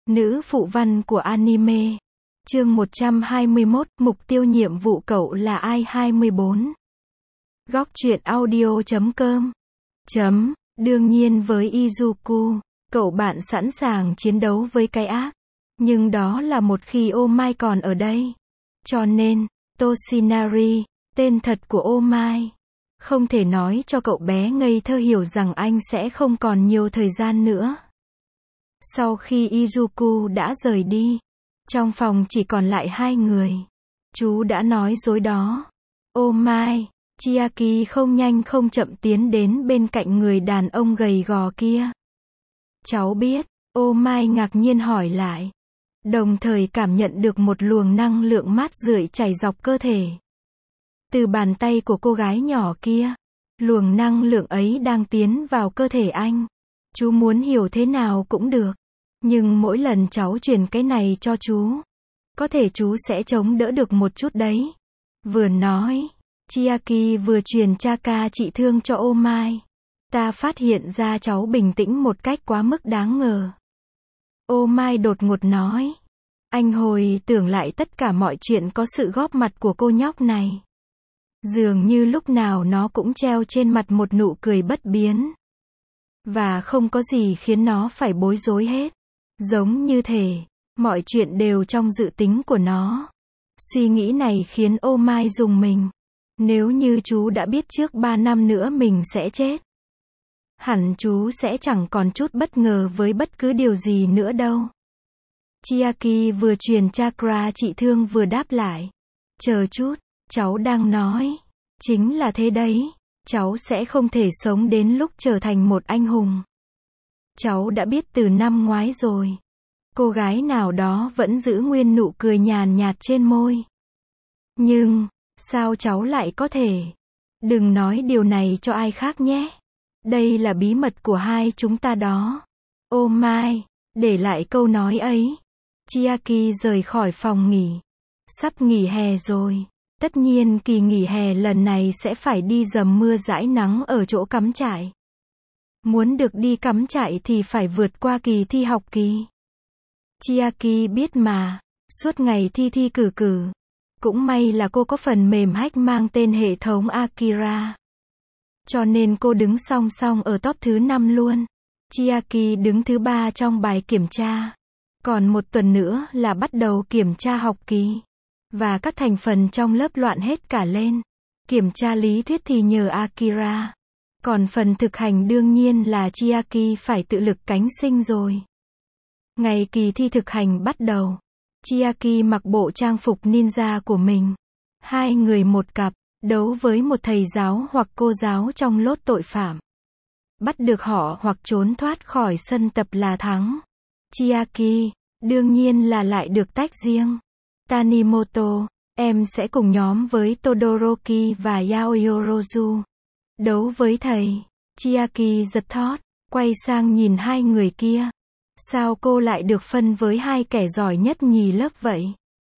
Nữ phụ văn của anime. Chương 121, mục tiêu nhiệm vụ cậu là ai 24. Góc truyện audio.com. Đương nhiên với Izuku, cậu bạn sẵn sàng chiến đấu với cái ác. Nhưng đó là một khi Oh My còn ở đây. Cho nên, Toshinari, tên thật của Oh My, không thể nói cho cậu bé ngây thơ hiểu rằng anh sẽ không còn nhiều thời gian nữa. Sau khi Izuku đã rời đi, trong phòng chỉ còn lại hai người. Chú đã nói dối đó. Oh My, Chiaki không nhanh không chậm tiến đến bên cạnh người đàn ông gầy gò kia. Cháu biết, Oh My ngạc nhiên hỏi lại. Đồng thời cảm nhận được một luồng năng lượng mát rượi chảy dọc cơ thể. Từ bàn tay của cô gái nhỏ kia, luồng năng lượng ấy đang tiến vào cơ thể anh. Chú muốn hiểu thế nào cũng được. Nhưng mỗi lần cháu truyền cái này cho chú, có thể chú sẽ chống đỡ được một chút đấy. Vừa nói, Chiaki vừa truyền Chaka trị thương cho Oh My. Ta phát hiện ra cháu bình tĩnh một cách quá mức đáng ngờ. Oh My đột ngột nói. Anh hồi tưởng lại tất cả mọi chuyện có sự góp mặt của cô nhóc này. Dường như lúc nào nó cũng treo trên mặt một nụ cười bất biến. Và không có gì khiến nó phải bối rối hết. Giống như thể, mọi chuyện đều trong dự tính của nó. Suy nghĩ này khiến Oh My rùng mình. Nếu như chú đã biết trước 3 năm nữa mình sẽ chết, hẳn chú sẽ chẳng còn chút bất ngờ với bất cứ điều gì nữa đâu. Chiaki vừa truyền chakra trị thương vừa đáp lại. Chờ chút, cháu đang nói. Chính là thế đấy, cháu sẽ không thể sống đến lúc trở thành một anh hùng. Cháu đã biết từ năm ngoái rồi. Cô gái nào đó vẫn giữ nguyên nụ cười nhàn nhạt trên môi. Nhưng, sao cháu lại có thể? Đừng nói điều này cho ai khác nhé. Đây là bí mật của hai chúng ta đó. Oh My, để lại câu nói ấy. Chiaki rời khỏi phòng nghỉ. Sắp nghỉ hè rồi. Tất nhiên kỳ nghỉ hè lần này sẽ phải đi dầm mưa dãi nắng ở chỗ cắm trại. Muốn được đi cắm trại thì phải vượt qua kỳ thi học kỳ. Chiaki biết mà, suốt ngày thi cử. Cũng may là cô có phần mềm hack mang tên hệ thống Akira. Cho nên cô đứng song song ở top thứ 5 luôn. Chiaki đứng thứ 3 trong bài kiểm tra. Còn một tuần nữa là bắt đầu kiểm tra học kỳ. Và các thành phần trong lớp loạn hết cả lên. Kiểm tra lý thuyết thì nhờ Akira. Còn phần thực hành đương nhiên là Chiaki phải tự lực cánh sinh rồi. Ngày kỳ thi thực hành bắt đầu. Chiaki mặc bộ trang phục ninja của mình. Hai người một cặp, đấu với một thầy giáo hoặc cô giáo trong lốt tội phạm. Bắt được họ hoặc trốn thoát khỏi sân tập là thắng. Chiaki, đương nhiên là lại được tách riêng. Tanimoto, em sẽ cùng nhóm với Todoroki và Yaoyorozu. Đấu với thầy. Chiaki giật thót, quay sang nhìn hai người kia. Sao cô lại được phân với hai kẻ giỏi nhất nhì lớp vậy?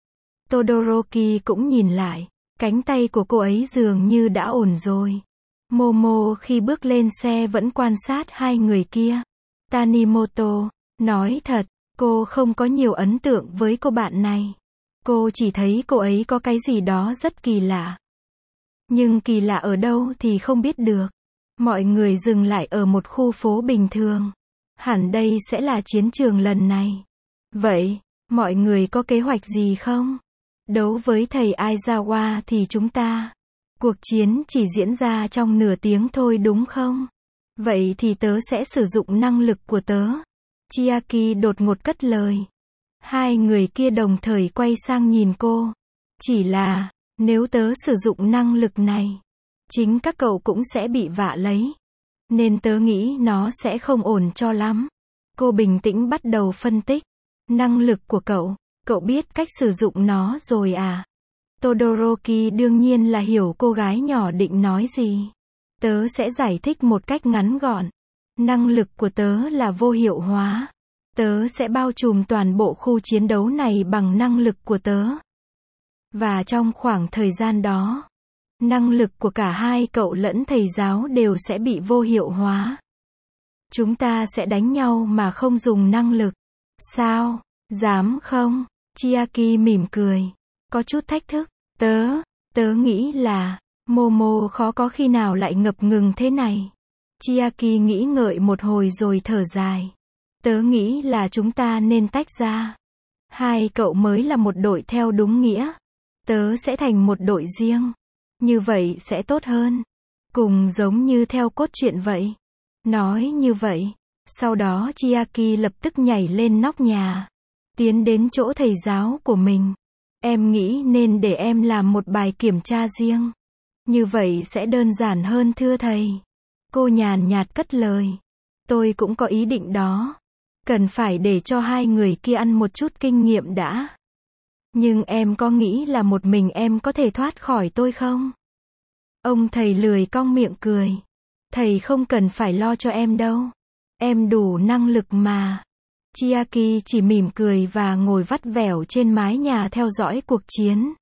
Todoroki cũng nhìn lại. Cánh tay của cô ấy dường như đã ổn rồi. Momo khi bước lên xe vẫn quan sát hai người kia. Tanimoto, nói thật, cô không có nhiều ấn tượng với cô bạn này. Cô chỉ thấy cô ấy có cái gì đó rất kỳ lạ. Nhưng kỳ lạ ở đâu thì không biết được. Mọi người dừng lại ở một khu phố bình thường. Hẳn đây sẽ là chiến trường lần này. Vậy, mọi người có kế hoạch gì không? Đấu với thầy Aizawa thì chúng ta. Cuộc chiến chỉ diễn ra trong nửa tiếng thôi đúng không? Vậy thì tớ sẽ sử dụng năng lực của tớ. Chiaki đột ngột cất lời. Hai người kia đồng thời quay sang nhìn cô. Chỉ là, nếu tớ sử dụng năng lực này, chính các cậu cũng sẽ bị vạ lấy. Nên tớ nghĩ nó sẽ không ổn cho lắm. Cô bình tĩnh bắt đầu phân tích. Năng lực của cậu biết cách sử dụng nó rồi à? Todoroki đương nhiên là hiểu cô gái nhỏ định nói gì. Tớ sẽ giải thích một cách ngắn gọn. Năng lực của tớ là vô hiệu hóa. Tớ sẽ bao trùm toàn bộ khu chiến đấu này bằng năng lực của tớ. Và trong khoảng thời gian đó, năng lực của cả hai cậu lẫn thầy giáo đều sẽ bị vô hiệu hóa. Chúng ta sẽ đánh nhau mà không dùng năng lực. Sao? Dám không? Chiaki mỉm cười. Có chút thách thức. Tớ nghĩ là, Momo khó có khi nào lại ngập ngừng thế này. Chiaki nghĩ ngợi một hồi rồi thở dài. Tớ nghĩ là chúng ta nên tách ra. Hai cậu mới là một đội theo đúng nghĩa. Tớ sẽ thành một đội riêng. Như vậy sẽ tốt hơn. Cùng giống như theo cốt truyện vậy. Nói như vậy. Sau đó Chiaki lập tức nhảy lên nóc nhà. Tiến đến chỗ thầy giáo của mình. Em nghĩ nên để em làm một bài kiểm tra riêng. Như vậy sẽ đơn giản hơn thưa thầy. Cô nhàn nhạt cất lời. Tôi cũng có ý định đó. Cần phải để cho hai người kia ăn một chút kinh nghiệm đã. Nhưng em có nghĩ là một mình em có thể thoát khỏi tôi không? Ông thầy lười cong miệng cười. Thầy không cần phải lo cho em đâu. Em đủ năng lực mà. Chiaki chỉ mỉm cười và ngồi vắt vẻo trên mái nhà theo dõi cuộc chiến.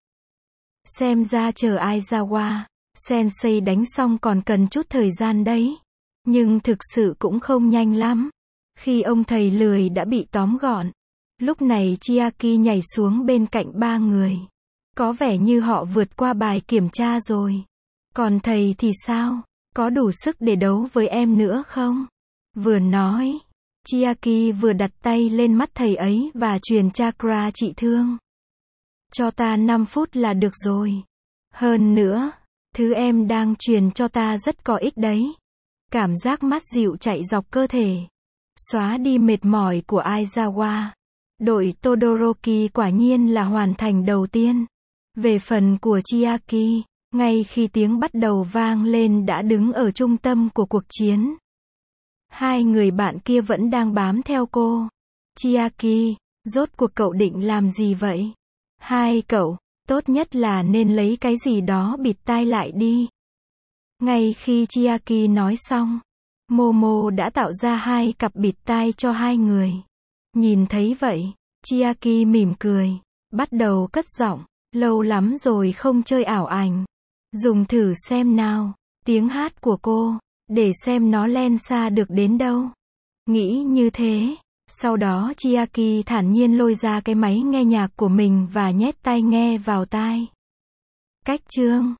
Xem ra chờ Aizawa Sensei đánh xong còn cần chút thời gian đấy. Nhưng thực sự cũng không nhanh lắm. Khi ông thầy lười đã bị tóm gọn. Lúc này Chiaki nhảy xuống bên cạnh ba người. Có vẻ như họ vượt qua bài kiểm tra rồi. Còn thầy thì sao? Có đủ sức để đấu với em nữa không? Vừa nói, Chiaki vừa đặt tay lên mắt thầy ấy và truyền chakra trị thương. Cho ta 5 phút là được rồi. Hơn nữa, thứ em đang truyền cho ta rất có ích đấy. Cảm giác mát dịu chạy dọc cơ thể. Xóa đi mệt mỏi của Aizawa. Đội Todoroki quả nhiên là hoàn thành đầu tiên. Về phần của Chiaki, ngay khi tiếng bắt đầu vang lên đã đứng ở trung tâm của cuộc chiến. Hai người bạn kia vẫn đang bám theo cô. Chiaki, rốt cuộc cậu định làm gì vậy? Hai cậu, tốt nhất là nên lấy cái gì đó bịt tai lại đi. Ngay khi Chiaki nói xong, Momo đã tạo ra 2 cặp bịt tai cho hai người. Nhìn thấy vậy, Chiaki mỉm cười, bắt đầu cất giọng, lâu lắm rồi không chơi ảo ảnh. Dùng thử xem nào, tiếng hát của cô, để xem nó len xa được đến đâu. Nghĩ như thế, sau đó Chiaki thản nhiên lôi ra cái máy nghe nhạc của mình và nhét tai nghe vào tai. Cách chương